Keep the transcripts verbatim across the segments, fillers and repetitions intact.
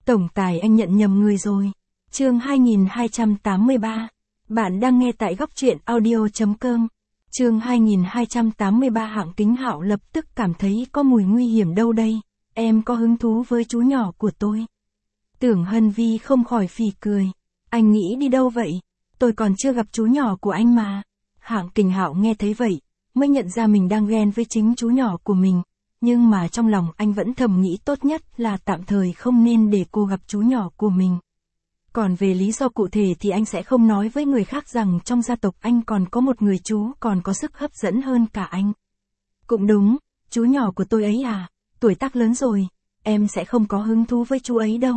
Tổng tài anh nhận nhầm người rồi. Chương hai nghìn hai trăm tám mươi ba. Bạn đang nghe tại góc truyện audio chấm com. Chương hai nghìn hai trăm tám mươi ba. Hạng Kính Hạo lập tức cảm thấy có mùi nguy hiểm đâu đây. Em có hứng thú với chú nhỏ của tôi. Tưởng Hân Vi không khỏi phì cười. Anh nghĩ đi đâu vậy? Tôi còn chưa gặp chú nhỏ của anh mà. Hạng Kính Hạo nghe thấy vậy, mới nhận ra mình đang ghen với chính chú nhỏ của mình. Nhưng mà trong lòng anh vẫn thầm nghĩ tốt nhất là tạm thời không nên để cô gặp chú nhỏ của mình. Còn về lý do cụ thể thì anh sẽ không nói với người khác rằng trong gia tộc anh còn có một người chú còn có sức hấp dẫn hơn cả anh. Cũng đúng, chú nhỏ của tôi ấy à, tuổi tác lớn rồi, em sẽ không có hứng thú với chú ấy đâu.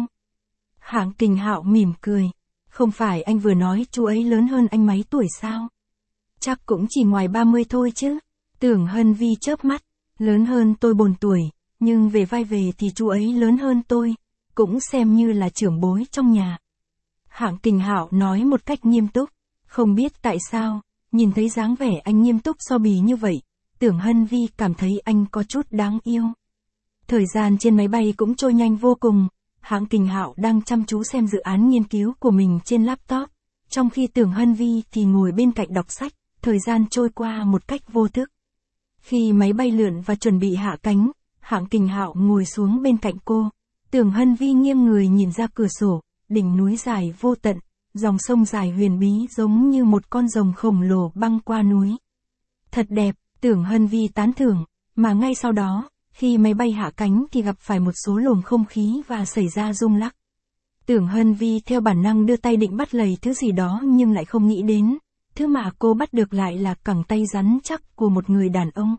Hạng Kính Hạo mỉm cười. Không phải anh vừa nói chú ấy lớn hơn anh mấy tuổi sao? Chắc cũng chỉ ngoài ba mươi thôi chứ. Tưởng Hân Vi chớp mắt. Lớn hơn tôi bốn tuổi, nhưng về vai về thì chú ấy lớn hơn tôi, cũng xem như là trưởng bối trong nhà. Hạng Kính Hạo nói một cách nghiêm túc, không biết tại sao, nhìn thấy dáng vẻ anh nghiêm túc so bì như vậy, Tưởng Hân Vi cảm thấy anh có chút đáng yêu. Thời gian trên máy bay cũng trôi nhanh vô cùng, Hạng Kính Hạo đang chăm chú xem dự án nghiên cứu của mình trên laptop, trong khi Tưởng Hân Vi thì ngồi bên cạnh đọc sách, thời gian trôi qua một cách vô thức. Khi máy bay lượn và chuẩn bị hạ cánh, Hạng Kính Hạo ngồi xuống bên cạnh cô. Tưởng Hân Vi nghiêng người nhìn ra cửa sổ, đỉnh núi dài vô tận, dòng sông dài huyền bí giống như một con rồng khổng lồ băng qua núi. Thật đẹp, Tưởng Hân Vi tán thưởng, mà ngay sau đó, khi máy bay hạ cánh thì gặp phải một số luồng không khí và xảy ra rung lắc. Tưởng Hân Vi theo bản năng đưa tay định bắt lấy thứ gì đó nhưng lại không nghĩ đến. Thứ mà cô bắt được lại là cẳng tay rắn chắc của một người đàn ông.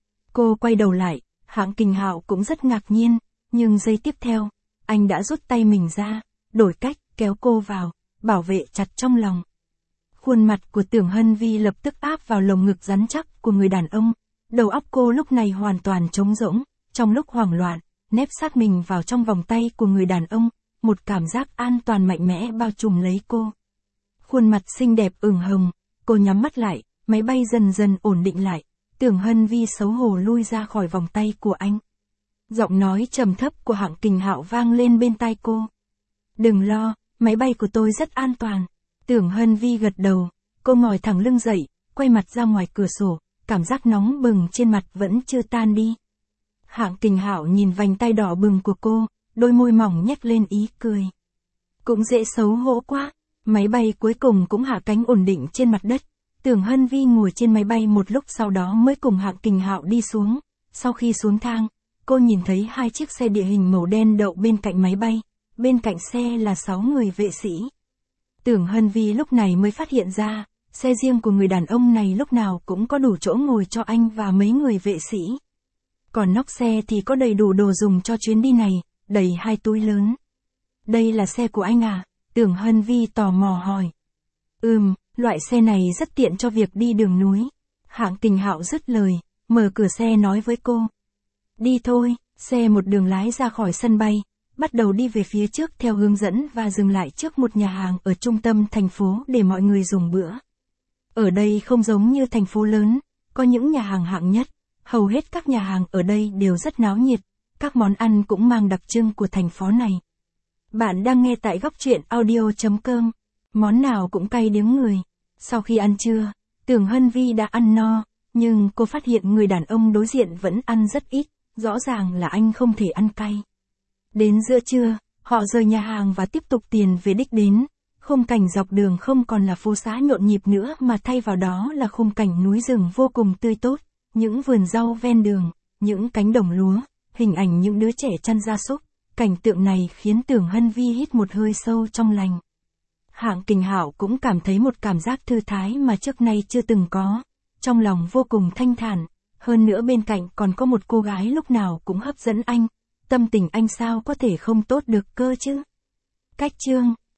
Cô quay đầu lại, Hạng Kính Hạo cũng rất ngạc nhiên, nhưng giây tiếp theo, anh đã rút tay mình ra, đổi cách, kéo cô vào, bảo vệ chặt trong lòng. Khuôn mặt của Tưởng Hân Vi lập tức áp vào lồng ngực rắn chắc của người đàn ông, đầu óc cô lúc này hoàn toàn trống rỗng, trong lúc hoảng loạn, nép sát mình vào trong vòng tay của người đàn ông, một cảm giác an toàn mạnh mẽ bao trùm lấy cô. Khuôn mặt xinh đẹp ửng hồng. Cô nhắm mắt lại, máy bay dần dần ổn định lại, Tưởng Hân Vi xấu hổ lui ra khỏi vòng tay của anh. Giọng nói trầm thấp của Hạng Kính Hạo vang lên bên tai cô. Đừng lo, máy bay của tôi rất an toàn. Tưởng Hân Vi gật đầu, cô ngồi thẳng lưng dậy, quay mặt ra ngoài cửa sổ, cảm giác nóng bừng trên mặt vẫn chưa tan đi. Hạng Kính Hạo nhìn vành tay đỏ bừng của cô, đôi môi mỏng nhếch lên ý cười. Cũng dễ xấu hổ quá. Máy bay cuối cùng cũng hạ cánh ổn định trên mặt đất. Tưởng Hân Vi ngồi trên máy bay một lúc sau đó mới cùng Hạng Kính Hạo đi xuống. Sau khi xuống thang, cô nhìn thấy hai chiếc xe địa hình màu đen đậu bên cạnh máy bay. Bên cạnh xe là sáu người vệ sĩ. Tưởng Hân Vi lúc này mới phát hiện ra, xe riêng của người đàn ông này lúc nào cũng có đủ chỗ ngồi cho anh và mấy người vệ sĩ. Còn nóc xe thì có đầy đủ đồ dùng cho chuyến đi này, đầy hai túi lớn. Đây là xe của anh à? Tưởng Hân Vi tò mò hỏi. Ừm, loại xe này rất tiện cho việc đi đường núi. Hạng Kính Hạo dứt lời, mở cửa xe nói với cô. Đi thôi, xe một đường lái ra khỏi sân bay, bắt đầu đi về phía trước theo hướng dẫn và dừng lại trước một nhà hàng ở trung tâm thành phố để mọi người dùng bữa. Ở đây không giống như thành phố lớn, có những nhà hàng hạng nhất, hầu hết các nhà hàng ở đây đều rất náo nhiệt, các món ăn cũng mang đặc trưng của thành phố này. Bạn đang nghe tại góc truyện audio chấm com. Món nào cũng cay điếng người. Sau khi ăn trưa, Tưởng Hân Vi đã ăn no, nhưng cô phát hiện người đàn ông đối diện vẫn ăn rất ít, rõ ràng là anh không thể ăn cay. Đến giữa trưa, họ rời nhà hàng và tiếp tục tiền về đích đến. Khung cảnh dọc đường không còn là phố xá nhộn nhịp nữa mà thay vào đó là khung cảnh núi rừng vô cùng tươi tốt, những vườn rau ven đường, những cánh đồng lúa, hình ảnh những đứa trẻ chăn gia súc. Cảnh tượng này khiến Tưởng Hân Vi hít một hơi sâu trong lành. Hạng Kính Hạo cũng cảm thấy một cảm giác thư thái mà trước nay chưa từng có, trong lòng vô cùng thanh thản, hơn nữa bên cạnh còn có một cô gái lúc nào cũng hấp dẫn anh, tâm tình anh sao có thể không tốt được cơ chứ. Cách chương